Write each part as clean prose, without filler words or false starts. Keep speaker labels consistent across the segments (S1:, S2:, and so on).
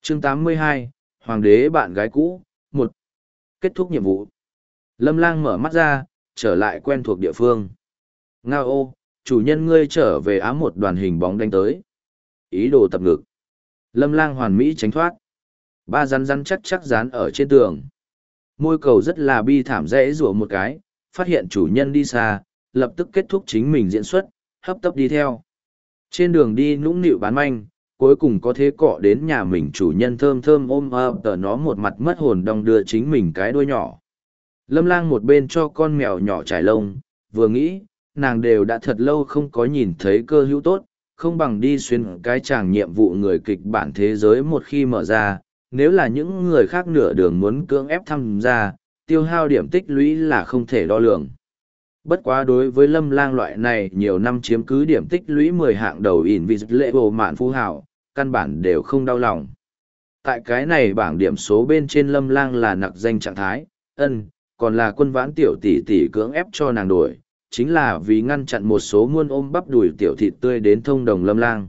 S1: Chương 82, Hoàng đế bạn gái cũ, 1. Kết thúc nhiệm vụ. Lâm Lang mở mắt ra, trở lại quen thuộc địa phương. Ngao ô, chủ nhân ngươi trở về ám một đoàn hình bóng đánh tới. Ý đồ tập ngực. Lâm Lang hoàn mỹ tránh thoát. Ba rắn rắn chắc chắc dán ở trên tường. Môi cầu rất là bi thảm dễ rủa một cái, phát hiện chủ nhân đi xa, lập tức kết thúc chính mình diễn xuất, hấp tấp đi theo. Trên đường đi nũng nịu bán manh, cuối cùng có thế cọ đến nhà mình chủ nhân thơm thơm ôm ấp tờ nó một mặt mất hồn đong đưa chính mình cái đuôi nhỏ. Lâm Lang một bên cho con mèo nhỏ trải lông, vừa nghĩ, nàng đều đã thật lâu không có nhìn thấy cơ hữu tốt, không bằng đi xuyên cái chàng nhiệm vụ người kịch bản thế giới một khi mở ra, nếu là những người khác nửa đường muốn cưỡng ép tham gia, tiêu hao điểm tích lũy là không thể đo lường. Bất quá đối với Lâm Lang loại này nhiều năm chiếm cứ điểm tích lũy 10 hạng đầu Invisible mạn phú hảo, căn bản đều không đau lòng. Tại cái này bảng điểm số bên trên Lâm Lang là nặc danh trạng thái, còn là quân vãn tiểu tỷ tỷ cưỡng ép cho nàng đổi, chính là vì ngăn chặn một số muôn ôm bắp đùi tiểu thịt tươi đến thông đồng Lâm Lang.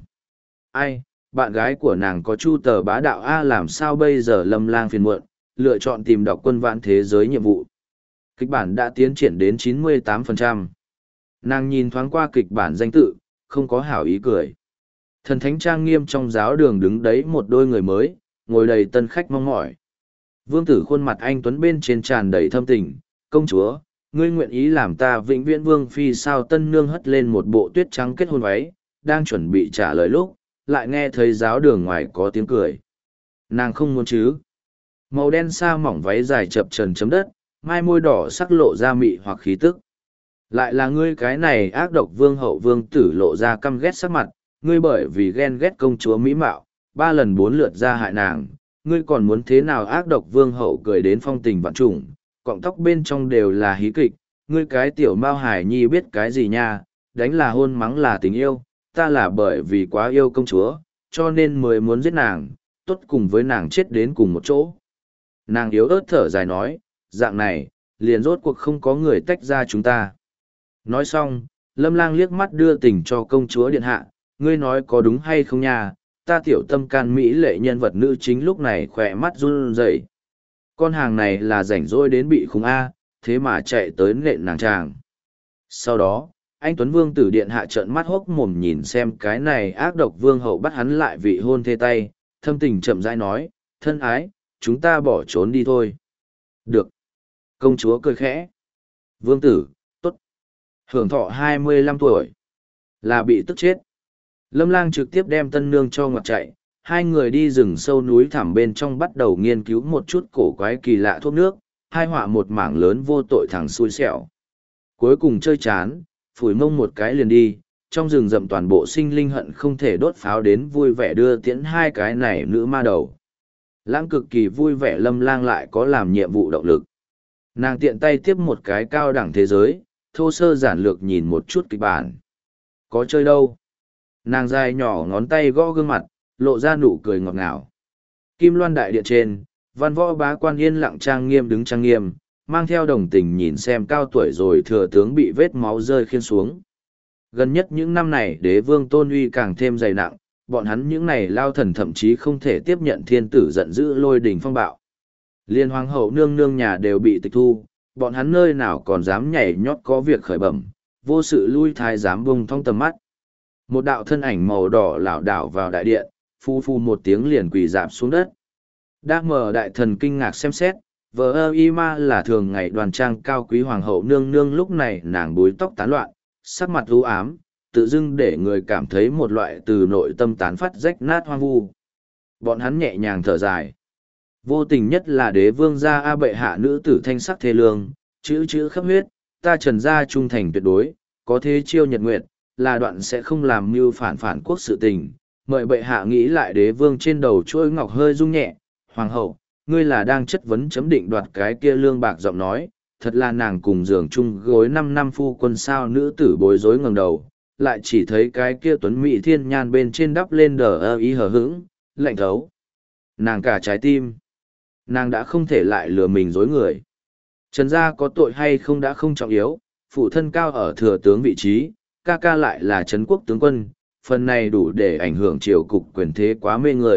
S1: Ai, bạn gái của nàng có chu tờ bá đạo A làm sao bây giờ Lâm Lang phiền muộn, lựa chọn tìm đọc quân vãn thế giới nhiệm vụ. Kịch bản đã tiến triển đến 98%. Nàng nhìn thoáng qua kịch bản danh tự, không có hảo ý cười. Thần thánh trang nghiêm trong giáo đường đứng đấy một đôi người mới, ngồi đầy tân khách mong mỏi. Vương tử khuôn mặt anh tuấn bên trên tràn đầy thâm tình, công chúa, ngươi nguyện ý làm ta vĩnh viễn vương phi sao tân nương hất lên một bộ tuyết trắng kết hôn váy, đang chuẩn bị trả lời lúc, lại nghe thấy giáo đường ngoài có tiếng cười. Nàng không muốn chứ. Màu đen sa mỏng váy dài chập trần chấm đất, mai môi đỏ sắc lộ ra mị hoặc khí tức. Lại là ngươi cái này ác độc vương hậu vương tử lộ ra căm ghét sắc mặt, ngươi bởi vì ghen ghét công chúa mỹ mạo, 3 lần 4 lượt ra hại nàng, ngươi còn muốn thế nào ác độc vương hậu cười đến phong tình vạn trùng, cọng tóc bên trong đều là hí kịch, ngươi cái tiểu mao hải nhi biết cái gì nha, đánh là hôn mắng là tình yêu, ta là bởi vì quá yêu công chúa, cho nên mới muốn giết nàng, tốt cùng với nàng chết đến cùng một chỗ. Nàng yếu ớt thở dài nói, dạng này, liền rốt cuộc không có người tách ra chúng ta. Nói xong, Lâm Lang liếc mắt đưa tình cho công chúa điện hạ, ngươi nói có đúng hay không nha, ta tiểu tâm can mỹ lệ nhân vật nữ chính lúc này khỏe mắt run rẩy. Con hàng này là rảnh rỗi đến bị khủng A, thế mà chạy tới nện nàng chàng. Sau đó, anh Tuấn Vương tử điện hạ trợn mắt hốc mồm nhìn xem cái này ác độc vương hậu bắt hắn lại vị hôn thê tay, thâm tình chậm rãi nói, thân ái, chúng ta bỏ trốn đi thôi. Được. Công chúa cười khẽ. Vương tử, tốt. Hưởng thọ 25 tuổi. Là bị tức chết. Lâm Lang trực tiếp đem tân nương cho ngoặt chạy. Hai người đi rừng sâu núi thẳm bên trong bắt đầu nghiên cứu một chút cổ quái kỳ lạ thuốc nước, hai họa một mảng lớn vô tội thằng xui xẻo. Cuối cùng chơi chán, phủi mông một cái liền đi, trong rừng rậm toàn bộ sinh linh hận không thể đốt pháo đến vui vẻ đưa tiễn hai cái này nữ ma đầu. Lãng cực kỳ vui vẻ Lâm Lang lại có làm nhiệm vụ động lực. Nàng tiện tay tiếp một cái cao đẳng thế giới, thô sơ giản lược nhìn một chút kịch bản. Có chơi đâu? Nàng dài nhỏ ngón tay gõ gương mặt, lộ ra nụ cười ngọt ngào. Kim Loan đại điện trên, văn võ bá quan yên lặng trang nghiêm đứng trang nghiêm, mang theo đồng tình nhìn xem cao tuổi rồi thừa tướng bị vết máu rơi khiên xuống. Gần nhất những năm này đế vương tôn uy càng thêm dày nặng, bọn hắn những này lao thần thậm chí không thể tiếp nhận thiên tử giận dữ lôi đình phong bạo. Liên hoàng hậu nương nương nhà đều bị tịch thu, bọn hắn nơi nào còn dám nhảy nhót có việc khởi bẩm, vô sự lui thái dám bông thong tầm mắt. Một đạo thân ảnh màu đỏ lảo đảo vào đại điện, phu phu một tiếng liền quỳ rạp xuống đất. Đa mờ đại thần kinh ngạc xem xét, vợ ơ y ma là thường ngày đoàn trang cao quý hoàng hậu nương nương lúc này nàng búi tóc tán loạn, sắc mặt u ám, tự dưng để người cảm thấy một loại từ nội tâm tán phát rách nát hoang vu. Bọn hắn nhẹ nhàng thở dài. Vô tình nhất là đế vương gia A bệ hạ nữ tử thanh sắc thê lương, chữ khắp huyết, ta trần gia trung thành tuyệt đối, có thế chiêu nhật nguyệt, là đoạn sẽ không làm mưu phản quốc sự tình. Mời bệ hạ nghĩ lại đế vương trên đầu chuôi ngọc hơi rung nhẹ, hoàng hậu, ngươi là đang chất vấn chấm định đoạt cái kia lương bạc giọng nói, thật là nàng cùng giường chung gối 5 năm phu quân sao nữ tử bối rối ngẩng đầu, lại chỉ thấy cái kia tuấn mỹ thiên nhan bên trên đắp lên đờ ơ ý hờ hững, lạnh thấu. Nàng cả trái tim. Nàng đã không thể lại lừa mình dối người. Trần gia có tội hay không đã không trọng yếu, phụ thân cao ở thừa tướng vị trí, ca ca lại là trấn quốc tướng quân, phần này đủ để ảnh hưởng triều cục quyền thế quá mê người,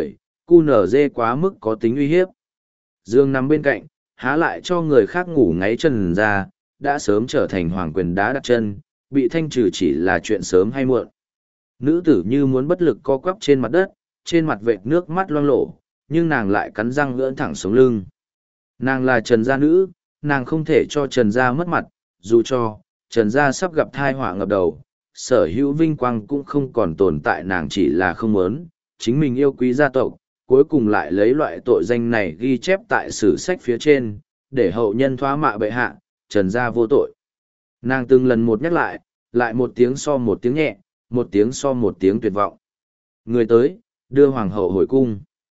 S1: QNZ quá mức có tính uy hiếp. Dương nằm bên cạnh, há lại cho người khác ngủ ngáy Trần Gia, đã sớm trở thành hoàng quyền đá đặt chân, bị thanh trừ chỉ là chuyện sớm hay muộn. Nữ tử như muốn bất lực co quắp trên mặt đất, trên mặt vệt nước mắt loang lổ, nhưng nàng lại cắn răng gỡn thẳng sống lưng. Nàng là Trần Gia nữ, nàng không thể cho Trần Gia mất mặt, dù cho Trần Gia sắp gặp thai họa ngập đầu, sở hữu vinh quang cũng không còn tồn tại, nàng chỉ là không muốn, chính mình yêu quý gia tộc, cuối cùng lại lấy loại tội danh này ghi chép tại sử sách phía trên, để hậu nhân thoá mạ bệ hạ, Trần Gia vô tội. Nàng từng lần một nhắc lại một tiếng so một tiếng nhẹ, một tiếng so một tiếng tuyệt vọng. Người tới, đưa hoàng hậu hồi cung.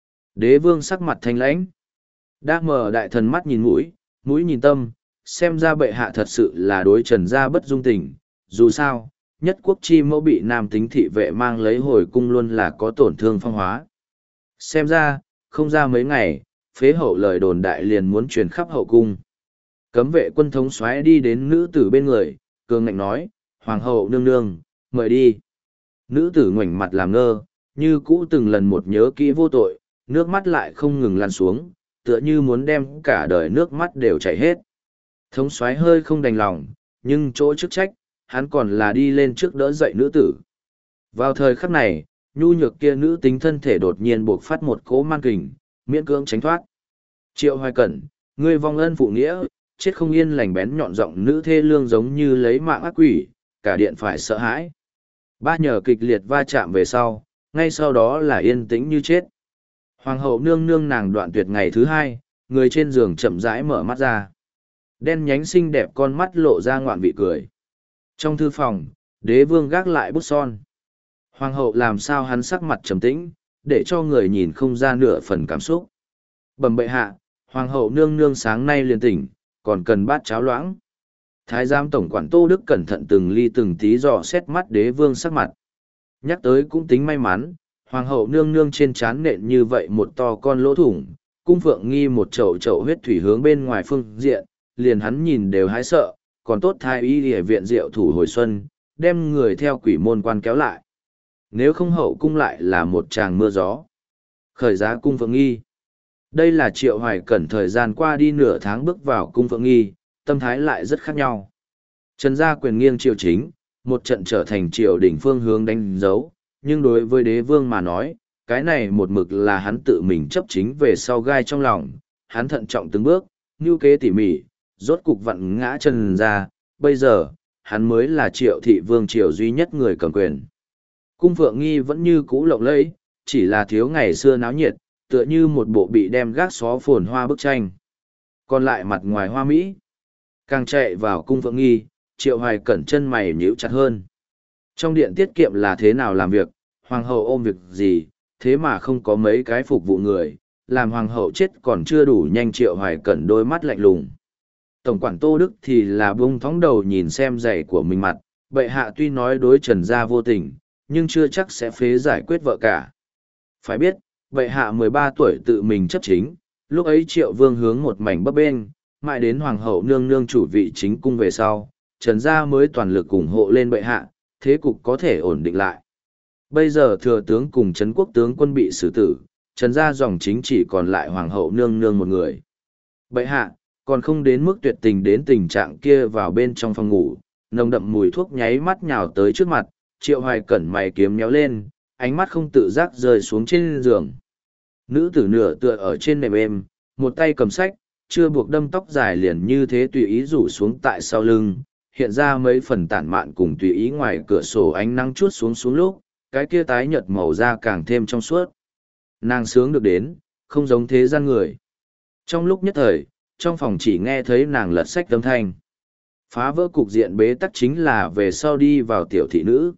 S1: Đế vương sắc mặt thanh lãnh. Đa mờ đại thần mắt nhìn mũi, mũi nhìn tâm, xem ra bệ hạ thật sự là đối Trần Gia bất dung tình. Dù sao, nhất quốc chi mẫu bị nam tính thị vệ mang lấy hồi cung luôn là có tổn thương phong hóa. Xem ra, không ra mấy ngày, phế hậu lời đồn đại liền muốn truyền khắp hậu cung. Cấm vệ quân thống soái đi đến nữ tử bên người, cường ngạnh nói, hoàng hậu nương nương, mời đi. Nữ tử ngoảnh mặt làm ngơ, như cũ từng lần một nhớ kỹ vô tội, nước mắt lại không ngừng lăn xuống, tựa như muốn đem cả đời nước mắt đều chảy hết. Thống soái hơi không đành lòng, nhưng chỗ chức trách, hắn còn là đi lên trước đỡ dậy nữ tử. Vào thời khắc này, nhu nhược kia nữ tính thân thể đột nhiên buộc phát một cỗ man kình, miễn cưỡng tránh thoát. Triệu Hoài Cẩn, ngươi vong ân phụ nghĩa, chết không yên lành bén nhọn giọng nữ thê lương giống như lấy mạng ác quỷ, cả điện phải sợ hãi. Ba nhờ kịch liệt va chạm về sau, ngay sau đó là yên tĩnh như chết. Hoàng hậu nương nương nàng đoạn tuyệt ngày thứ hai, người trên giường chậm rãi mở mắt ra. Đen nhánh xinh đẹp con mắt lộ ra ngoạn vị cười. Trong thư phòng, đế vương gác lại bút son. Hoàng hậu làm sao hắn sắc mặt trầm tĩnh, để cho người nhìn không ra nửa phần cảm xúc. Bẩm bệ hạ, hoàng hậu nương nương sáng nay liền tỉnh, còn cần bát cháo loãng. Thái giám tổng quản Tô Đức cẩn thận từng ly từng tí dò xét mắt đế vương sắc mặt. Nhắc tới cũng tính may mắn, hoàng hậu nương nương trên trán nện như vậy một to con lỗ thủng, cung phượng nghi một chậu chậu huyết thủy hướng bên ngoài phương diện, liền hắn nhìn đều hái sợ, còn tốt thái y ở viện diệu thủ hồi xuân, đem người theo quỷ môn quan kéo lại. Nếu không hậu cung lại là một tràng mưa gió. Khởi giá cung phượng nghi. Đây là Triệu Hoài Cẩn thời gian qua đi nửa tháng bước vào cung phượng nghi, tâm thái lại rất khác nhau. Trần gia quyền nghiêng triều chính, một trận trở thành triều đỉnh phương hướng đánh dấu, nhưng đối với đế vương mà nói, cái này một mực là hắn tự mình chấp chính về sau gai trong lòng, hắn thận trọng từng bước, nhu kế tỉ mỉ, rốt cục vặn ngã Trần gia, bây giờ, hắn mới là Triệu thị vương triều duy nhất người cầm quyền. Cung phượng nghi vẫn như cũ lộng lẫy, chỉ là thiếu ngày xưa náo nhiệt, tựa như một bộ bị đem gác xó phồn hoa bức tranh. Còn lại mặt ngoài hoa mỹ, càng chạy vào cung phượng nghi, Triệu Hoài Cẩn chân mày nhíu chặt hơn. Trong điện tiết kiệm là thế nào làm việc, hoàng hậu ôm việc gì, thế mà không có mấy cái phục vụ người, làm hoàng hậu chết còn chưa đủ nhanh. Triệu Hoài Cẩn đôi mắt lạnh lùng. Tổng quản Tô Đức thì là bông thóng đầu nhìn xem giày của mình mặt, bệ hạ tuy nói đối Trần gia vô tình, nhưng chưa chắc sẽ phế giải quyết vợ cả. Phải biết, bệ hạ 13 tuổi tự mình chấp chính, lúc ấy Triệu Vương hướng một mảnh bấp bênh, mãi đến hoàng hậu nương nương chủ vị chính cung về sau, Trần gia mới toàn lực ủng hộ lên bệ hạ, thế cục có thể ổn định lại. Bây giờ thừa tướng cùng Trấn quốc tướng quân bị xử tử, Trần gia dòng chính chỉ còn lại hoàng hậu nương nương một người. Bệ hạ, còn không đến mức tuyệt tình đến tình trạng kia. Vào bên trong phòng ngủ, nồng đậm mùi thuốc nháy mắt nhào tới trước mặt, Triệu Hoài Cẩn mày kiếm nhéo lên, ánh mắt không tự giác rơi xuống trên giường. Nữ tử nửa tựa ở trên nệm êm, một tay cầm sách, chưa buộc đâm tóc dài liền như thế tùy ý rủ xuống tại sau lưng, hiện ra mấy phần tản mạn cùng tùy ý ngoài cửa sổ ánh nắng chuốt xuống lúc, cái kia tái nhợt màu da càng thêm trong suốt. Nàng sướng được đến, không giống thế gian người. Trong lúc nhất thời, trong phòng chỉ nghe thấy nàng lật sách âm thanh. Phá vỡ cục diện bế tắc chính là về sau đi vào tiểu thị nữ.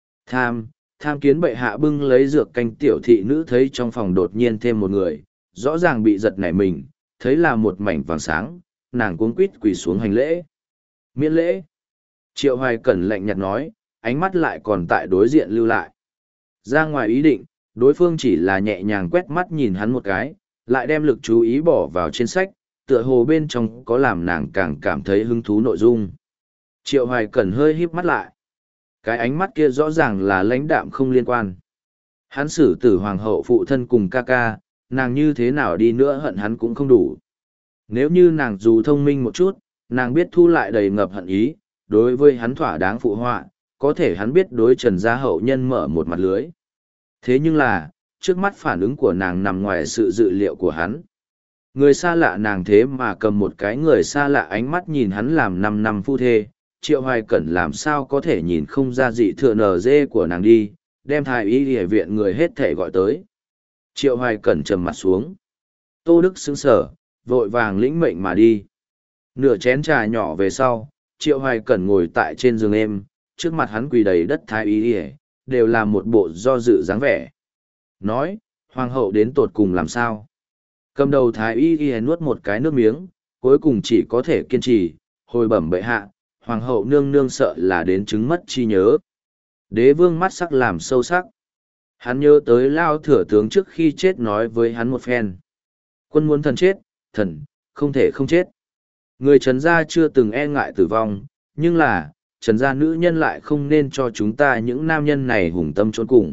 S1: Tham kiến bệ hạ bưng lấy dược canh. Tiểu thị nữ thấy trong phòng đột nhiên thêm một người, rõ ràng bị giật nảy mình, thấy là một mảnh vàng sáng, nàng cuống quít quỳ xuống hành lễ. Miễn lễ. Triệu Hoài Cẩn lạnh nhạt nói, ánh mắt lại còn tại đối diện lưu lại. Ra ngoài ý định, đối phương chỉ là nhẹ nhàng quét mắt nhìn hắn một cái, lại đem lực chú ý bỏ vào trên sách, tựa hồ bên trong có làm nàng càng cảm thấy hứng thú nội dung. Triệu Hoài Cẩn hơi híp mắt lại. Cái ánh mắt kia rõ ràng là lãnh đạm không liên quan. Hắn xử tử hoàng hậu phụ thân cùng ca ca, nàng như thế nào đi nữa hận hắn cũng không đủ. Nếu như nàng dù thông minh một chút, nàng biết thu lại đầy ngập hận ý, đối với hắn thỏa đáng phụ họa, có thể hắn biết đối Trần gia hậu nhân mở một mặt lưới. Thế nhưng là, trước mắt phản ứng của nàng nằm ngoài sự dự liệu của hắn. Người xa lạ nàng thế mà cầm một cái người xa lạ ánh mắt nhìn hắn làm 5 năm phu thê, Triệu Hoài Cẩn làm sao có thể nhìn không ra dị thừa nở dê của nàng đi, đem thái y y viện người hết thể gọi tới. Triệu Hoài Cẩn trầm mặt xuống. Tô Đức sững sờ, vội vàng lĩnh mệnh mà đi. Nửa chén trà nhỏ về sau, Triệu Hoài Cẩn ngồi tại trên giường êm, trước mặt hắn quỳ đầy đất thái y y, đều là một bộ do dự dáng vẻ. Nói, hoàng hậu đến tột cùng làm sao? Cầm đầu thái y y nuốt một cái nước miếng, cuối cùng chỉ có thể kiên trì, hồi bẩm bệ hạ, hoàng hậu nương nương sợ là đến chứng mất chi nhớ. Đế vương mắt sắc làm sâu sắc. Hắn nhớ tới Lao thừa tướng trước khi chết nói với hắn một phen. Quân muốn thần chết, thần, không thể không chết. Người Trần gia chưa từng e ngại tử vong, nhưng là, Trần gia nữ nhân lại không nên cho chúng ta những nam nhân này hùng tâm trốn cùng.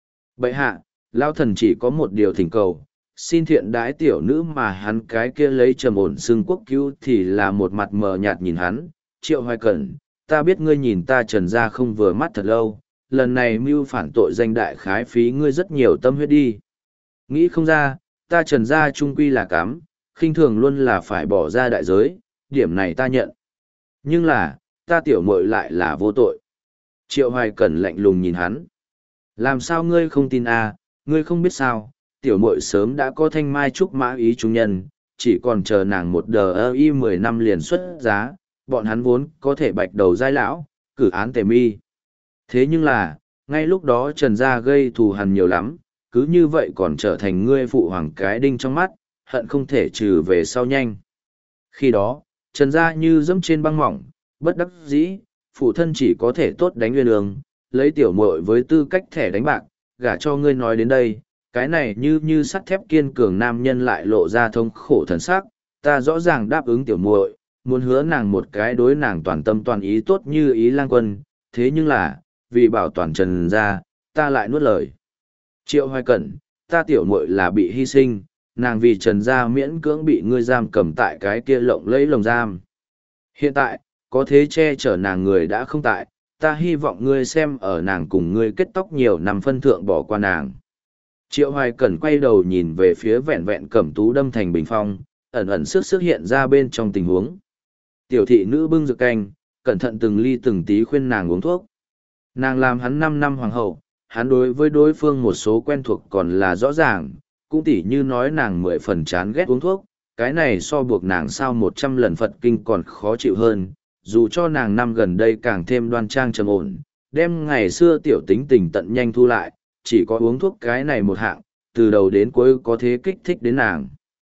S1: Bệ hạ, Lao thần chỉ có một điều thỉnh cầu, xin thiện đái tiểu nữ mà hắn cái kia lấy trầm ổn xưng quốc cứu thì là một mặt mờ nhạt nhìn hắn. Triệu Hoài Cẩn, ta biết ngươi nhìn ta Trần gia không vừa mắt thật lâu, lần này mưu phản tội danh đại khái phí ngươi rất nhiều tâm huyết đi. Nghĩ không ra, ta Trần gia trung quy là cám, khinh thường luôn là phải bỏ ra đại giới, điểm này ta nhận. Nhưng là, ta tiểu muội lại là vô tội. Triệu Hoài Cẩn lạnh lùng nhìn hắn. Làm sao ngươi không tin à, ngươi không biết sao, tiểu muội sớm đã có thanh mai trúc mã ý trung nhân, chỉ còn chờ nàng một đờ y 10 năm liền xuất giá, bọn hắn vốn có thể bạch đầu giai lão, cử án tề mi. Thế nhưng là, ngay lúc đó Trần gia gây thù hằn nhiều lắm, cứ như vậy còn trở thành ngươi phụ hoàng cái đinh trong mắt, hận không thể trừ về sau nhanh. Khi đó, Trần gia như dẫm trên băng mỏng, bất đắc dĩ, phụ thân chỉ có thể tốt đánh nguyên đường, lấy tiểu muội với tư cách thẻ đánh bạc, gả cho ngươi nói đến đây, cái này như sắt thép kiên cường nam nhân lại lộ ra thống khổ thần sắc, ta rõ ràng đáp ứng tiểu muội, muốn hứa nàng một cái đối nàng toàn tâm toàn ý tốt như ý lang quân, thế nhưng là, vì bảo toàn Trần gia, ta lại nuốt lời. Triệu Hoài Cẩn, ta tiểu muội là bị hy sinh, nàng vì Trần gia miễn cưỡng bị ngươi giam cầm tại cái kia lộng lẫy lồng giam. Hiện tại, có thế che chở nàng người đã không tại, ta hy vọng ngươi xem ở nàng cùng ngươi kết tóc nhiều năm phân thượng bỏ qua nàng. Triệu Hoài Cẩn quay đầu nhìn về phía vẹn vẹn cẩm tú đâm thành bình phong, ẩn ẩn sức hiện ra bên trong tình huống. Tiểu thị nữ bưng rượu canh, cẩn thận từng ly từng tí khuyên nàng uống thuốc. Nàng làm hắn 5 năm hoàng hậu, hắn đối với đối phương một số quen thuộc còn là rõ ràng, cũng tỉ như nói nàng 10 phần chán ghét uống thuốc, cái này so buộc nàng sao 100 lần Phật kinh còn khó chịu hơn, dù cho nàng năm gần đây càng thêm đoan trang trầm ổn, đem ngày xưa tiểu tính tình tận nhanh thu lại, chỉ có uống thuốc cái này một hạng, từ đầu đến cuối có thế kích thích đến nàng.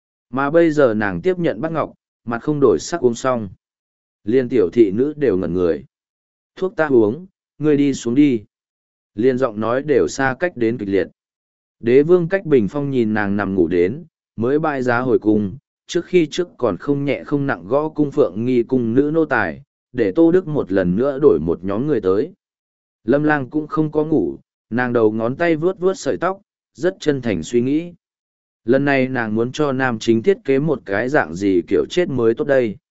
S1: Mà bây giờ nàng tiếp nhận bát ngọc, mặt không đổi sắc uống xong. Liên tiểu thị nữ đều ngẩn người. Thuốc ta uống, ngươi đi xuống đi. Liên giọng nói đều xa cách đến kịch liệt. Đế vương cách bình phong nhìn nàng nằm ngủ đến, mới bại giá hồi cung, trước khi trước còn không nhẹ không nặng gõ cung phượng nghi cung nữ nô tài, để Tô Đức một lần nữa đổi một nhóm người tới. Lâm Lang cũng không có ngủ, nàng đầu ngón tay vuốt vuốt sợi tóc, rất chân thành suy nghĩ. Lần này nàng muốn cho nam chính thiết kế một cái dạng gì kiểu chết mới tốt đây.